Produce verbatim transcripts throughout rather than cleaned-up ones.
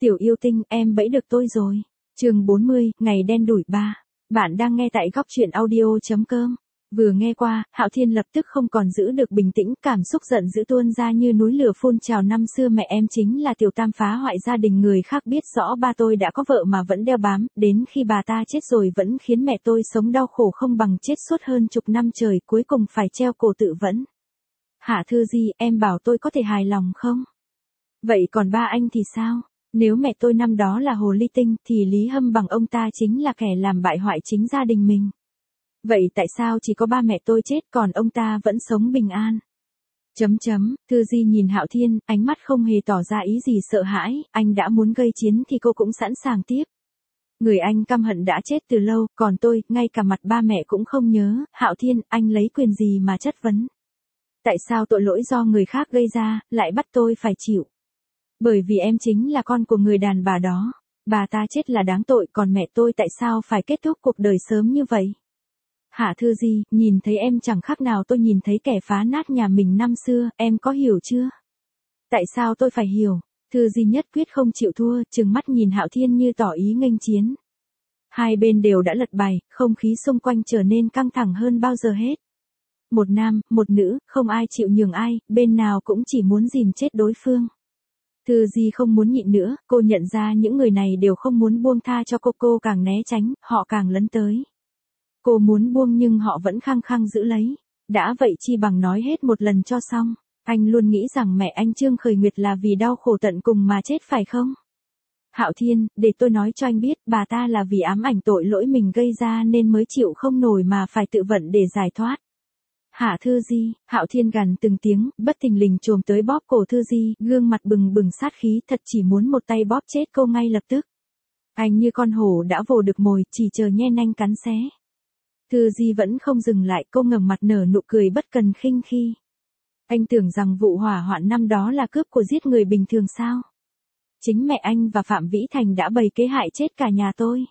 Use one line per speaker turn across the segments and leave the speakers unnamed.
Tiểu yêu tinh, em bẫy được tôi rồi. Chương bốn mươi, ngày đen đủi ba. Bạn đang nghe tại góc truyện audio chấm com. Vừa nghe qua, Hạo Thiên lập tức không còn giữ được bình tĩnh, cảm xúc giận dữ tuôn ra như núi lửa phun trào. Năm xưa mẹ em chính là tiểu tam phá hoại gia đình người khác, biết rõ ba tôi đã có vợ mà vẫn đeo bám, đến khi bà ta chết rồi vẫn khiến mẹ tôi sống đau khổ không bằng chết suốt hơn chục năm trời, cuối cùng phải treo cổ tự vẫn. Hạ Thư Di, em bảo tôi có thể hài lòng không? Vậy còn ba anh thì sao? Nếu mẹ tôi năm đó là hồ ly tinh thì Lý Hâm bằng ông ta chính là kẻ làm bại hoại chính gia đình mình. Vậy tại sao chỉ có ba mẹ tôi chết còn ông ta vẫn sống bình an? Chấm chấm, Thư Di nhìn Hạo Thiên, ánh mắt không hề tỏ ra ý gì sợ hãi, anh đã muốn gây chiến thì cô cũng sẵn sàng tiếp. Người anh căm hận đã chết từ lâu, còn tôi, ngay cả mặt ba mẹ cũng không nhớ. Hạo Thiên, anh lấy quyền gì mà chất vấn? Tại sao tội lỗi do người khác gây ra, lại bắt tôi phải chịu? Bởi vì em chính là con của người đàn bà đó. Bà ta chết là đáng tội, còn mẹ tôi tại sao phải kết thúc cuộc đời sớm như vậy? Hạ Thư Di, nhìn thấy em chẳng khác nào tôi nhìn thấy kẻ phá nát nhà mình năm xưa, em có hiểu chưa? Tại sao tôi phải hiểu? Thư Di nhất quyết không chịu thua, trừng mắt nhìn Hạo Thiên như tỏ ý nghênh chiến. Hai bên đều đã lật bài, không khí xung quanh trở nên căng thẳng hơn bao giờ hết. Một nam, một nữ, không ai chịu nhường ai, bên nào cũng chỉ muốn dìm chết đối phương. Thư Di không muốn nhịn nữa, cô nhận ra những người này đều không muốn buông tha cho cô, cô càng né tránh, họ càng lấn tới. Cô muốn buông nhưng họ vẫn khăng khăng giữ lấy. Đã vậy chi bằng nói hết một lần cho xong. Anh luôn nghĩ rằng mẹ anh Trương Khởi Nguyệt là vì đau khổ tận cùng mà chết phải không? Hạo Thiên, để tôi nói cho anh biết, bà ta là vì ám ảnh tội lỗi mình gây ra nên mới chịu không nổi mà phải tự vận để giải thoát. Hạ Thư Di, Hạo Thiên gằn từng tiếng, bất thình lình chồm tới bóp cổ Thư Di, gương mặt bừng bừng sát khí, thật chỉ muốn một tay bóp chết cô ngay lập tức. Anh như con hổ đã vồ được mồi, chỉ chờ nhe nanh cắn xé. Thư Di vẫn không dừng lại, cô ngẩng mặt nở nụ cười bất cần khinh khi. Anh tưởng rằng vụ hỏa hoạn năm đó là cướp của giết người bình thường sao? Chính mẹ anh và Phạm Vĩ Thành đã bày kế hại chết cả nhà tôi.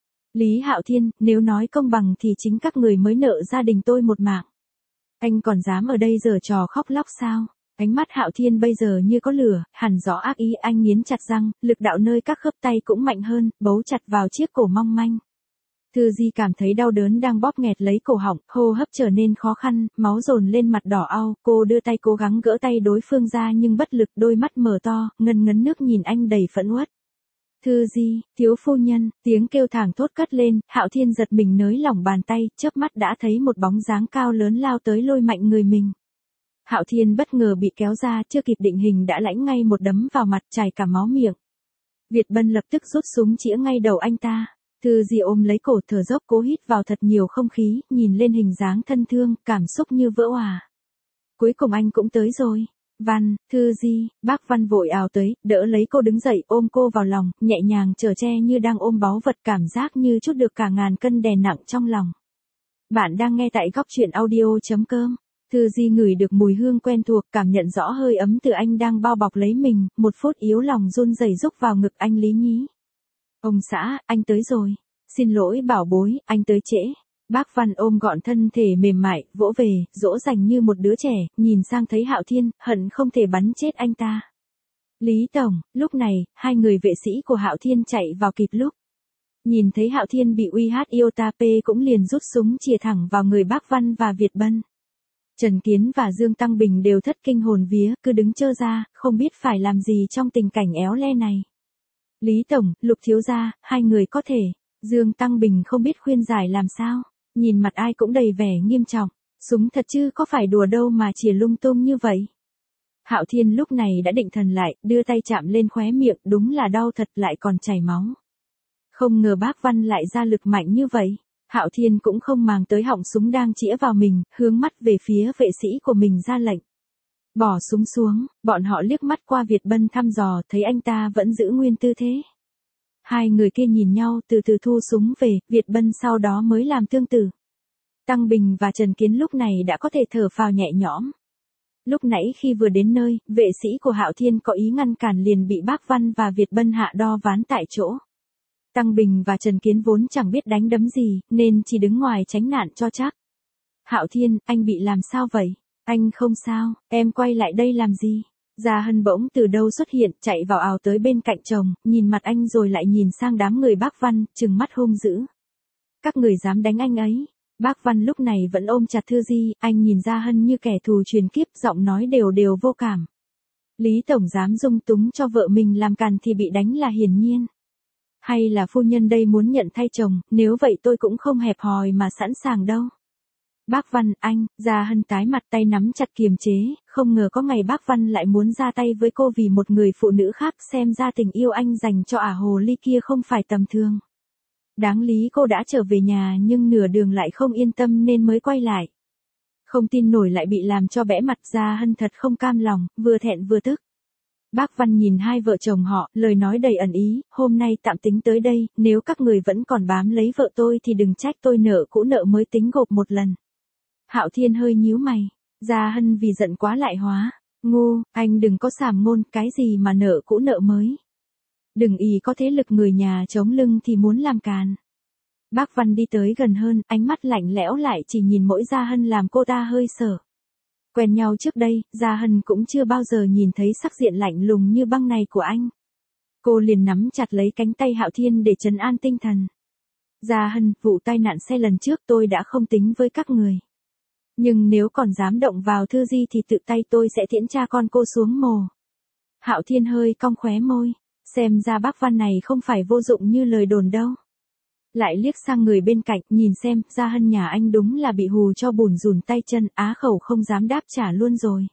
Lý Hạo Thiên, nếu nói công bằng thì chính các người mới nợ gia đình tôi một mạng. Anh còn dám ở đây giở trò khóc lóc sao? Ánh mắt Hạo Thiên bây giờ như có lửa, hằn rõ ác ý, anh nghiến chặt răng, lực đạo nơi các khớp tay cũng mạnh hơn, bấu chặt vào chiếc cổ mong manh. Thư Di cảm thấy đau đớn đang bóp nghẹt lấy cổ họng, hô hấp trở nên khó khăn, máu dồn lên mặt đỏ au, cô đưa tay cố gắng gỡ tay đối phương ra nhưng bất lực, đôi mắt mở to, ngần ngấn nước nhìn anh đầy phẫn uất. Thư Di, thiếu phu nhân, tiếng kêu thảng thốt cất lên, Hạo Thiên giật mình nới lỏng bàn tay, chớp mắt đã thấy một bóng dáng cao lớn lao tới lôi mạnh người mình. Hạo Thiên bất ngờ bị kéo ra, chưa kịp định hình đã lãnh ngay một đấm vào mặt, chảy cả máu miệng. Việt Bân lập tức rút súng chĩa ngay đầu anh ta. Thư Di ôm lấy cổ thở dốc cố hít vào thật nhiều không khí, nhìn lên hình dáng thân thương, cảm xúc như vỡ òa. Cuối cùng anh cũng tới rồi. Văn, Thư Di, bác Văn vội ào tới, đỡ lấy cô đứng dậy, ôm cô vào lòng, nhẹ nhàng chở che như đang ôm báu vật, cảm giác như trút được cả ngàn cân đè nặng trong lòng. Bạn đang nghe tại góc truyện audio chấm com. Thư Di ngửi được mùi hương quen thuộc, cảm nhận rõ hơi ấm từ anh đang bao bọc lấy mình, một phút yếu lòng run rẩy rúc vào ngực anh Lý nhí. Ông xã, anh tới rồi. Xin lỗi bảo bối, anh tới trễ. Bác Văn ôm gọn thân thể mềm mại, vỗ về, dỗ dành như một đứa trẻ, nhìn sang thấy Hạo Thiên, hận không thể bắn chết anh ta. Lý Tổng, lúc này, hai người vệ sĩ của Hạo Thiên chạy vào kịp lúc. Nhìn thấy Hạo Thiên bị uy hát Iota P cũng liền rút súng chĩa thẳng vào người bác Văn và Việt Bân. Trần Kiến và Dương Tăng Bình đều thất kinh hồn vía, cứ đứng trơ ra, không biết phải làm gì trong tình cảnh éo le này. Lý Tổng, Lục thiếu gia, hai người có thể. Dương Tăng Bình không biết khuyên giải làm sao. Nhìn mặt ai cũng đầy vẻ nghiêm trọng. Súng thật chứ có phải đùa đâu mà chĩa lung tung như vậy. Hạo Thiên lúc này đã định thần lại, đưa tay chạm lên khóe miệng, đúng là đau thật lại còn chảy máu. Không ngờ bác Văn lại ra lực mạnh như vậy. Hạo Thiên cũng không màng tới họng súng đang chĩa vào mình, hướng mắt về phía vệ sĩ của mình ra lệnh. Bỏ súng xuống, bọn họ liếc mắt qua Việt Bân thăm dò, thấy anh ta vẫn giữ nguyên tư thế. Hai người kia nhìn nhau từ từ thu súng về, Việt Bân sau đó mới làm tương tự. Tăng Bình và Trần Kiến lúc này đã có thể thở phào nhẹ nhõm. Lúc nãy khi vừa đến nơi, vệ sĩ của Hạo Thiên có ý ngăn cản liền bị bác Văn và Việt Bân hạ đo ván tại chỗ. Tăng Bình và Trần Kiến vốn chẳng biết đánh đấm gì, nên chỉ đứng ngoài tránh nạn cho chắc. Hạo Thiên, anh bị làm sao vậy? Anh không sao, em quay lại đây làm gì? Gia Hân bỗng từ đâu xuất hiện, chạy vào ào tới bên cạnh chồng, nhìn mặt anh rồi lại nhìn sang đám người bác Văn, trừng mắt hung dữ. Các người dám đánh anh ấy. Bác Văn lúc này vẫn ôm chặt Thư Di, anh nhìn Gia Hân như kẻ thù truyền kiếp, giọng nói đều đều vô cảm. Lý Tổng dám dung túng cho vợ mình làm càn thì bị đánh là hiển nhiên. Hay là phu nhân đây muốn nhận thay chồng, nếu vậy tôi cũng không hẹp hòi mà sẵn sàng đâu. Bác Văn, anh, Gia Hân tái mặt, tay nắm chặt kiềm chế, không ngờ có ngày bác Văn lại muốn ra tay với cô vì một người phụ nữ khác, xem ra tình yêu anh dành cho ả hồ ly kia không phải tầm thường. Đáng lý cô đã trở về nhà nhưng nửa đường lại không yên tâm nên mới quay lại. Không tin nổi lại bị làm cho bẽ mặt. Gia Hân thật không cam lòng, vừa thẹn vừa tức. Bác Văn nhìn hai vợ chồng họ, lời nói đầy ẩn ý, hôm nay tạm tính tới đây, nếu các người vẫn còn bám lấy vợ tôi thì đừng trách tôi nợ cũ nợ mới tính gộp một lần. Hạo Thiên hơi nhíu mày, Gia Hân vì giận quá lại hóa, ngu, anh đừng có sàm ngôn, cái gì mà nợ cũ nợ mới. Đừng ý có thế lực người nhà chống lưng thì muốn làm càn. Bác Văn đi tới gần hơn, ánh mắt lạnh lẽo lại chỉ nhìn mỗi Gia Hân làm cô ta hơi sợ. Quen nhau trước đây, Gia Hân cũng chưa bao giờ nhìn thấy sắc diện lạnh lùng như băng này của anh. Cô liền nắm chặt lấy cánh tay Hạo Thiên để trấn an tinh thần. Gia Hân, vụ tai nạn xe lần trước tôi đã không tính với các người. Nhưng nếu còn dám động vào Thư Di thì tự tay tôi sẽ tiễn cha con cô xuống mồ. Hạo Thiên hơi cong khóe môi, xem ra bác Văn này không phải vô dụng như lời đồn đâu. Lại liếc sang người bên cạnh, nhìn xem, Gia Hân nhà anh đúng là bị hù cho bùn rùn tay chân, á khẩu không dám đáp trả luôn rồi.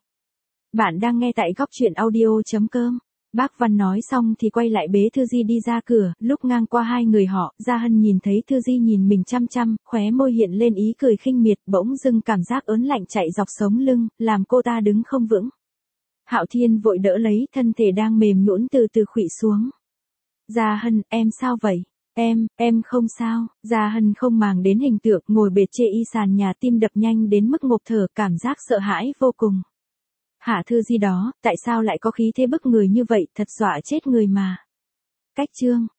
Bạn đang nghe tại góc truyện audio chấm com. Bác Văn nói xong thì quay lại bế Thư Di đi ra cửa, lúc ngang qua hai người họ, Gia Hân nhìn thấy Thư Di nhìn mình chăm chăm, khóe môi hiện lên ý cười khinh miệt, bỗng dưng cảm giác ớn lạnh chạy dọc sống lưng, làm cô ta đứng không vững. Hạo Thiên vội đỡ lấy, thân thể đang mềm nhũn từ từ khuỵu xuống. Gia Hân, em sao vậy? Em, em không sao. Gia Hân không màng đến hình tượng, ngồi bệt chê y sàn nhà, tim đập nhanh đến mức ngộp thở, cảm giác sợ hãi vô cùng. Hả Thư Di đó, tại sao lại có khí thế bức người như vậy, thật dọa chết người mà. Cách chương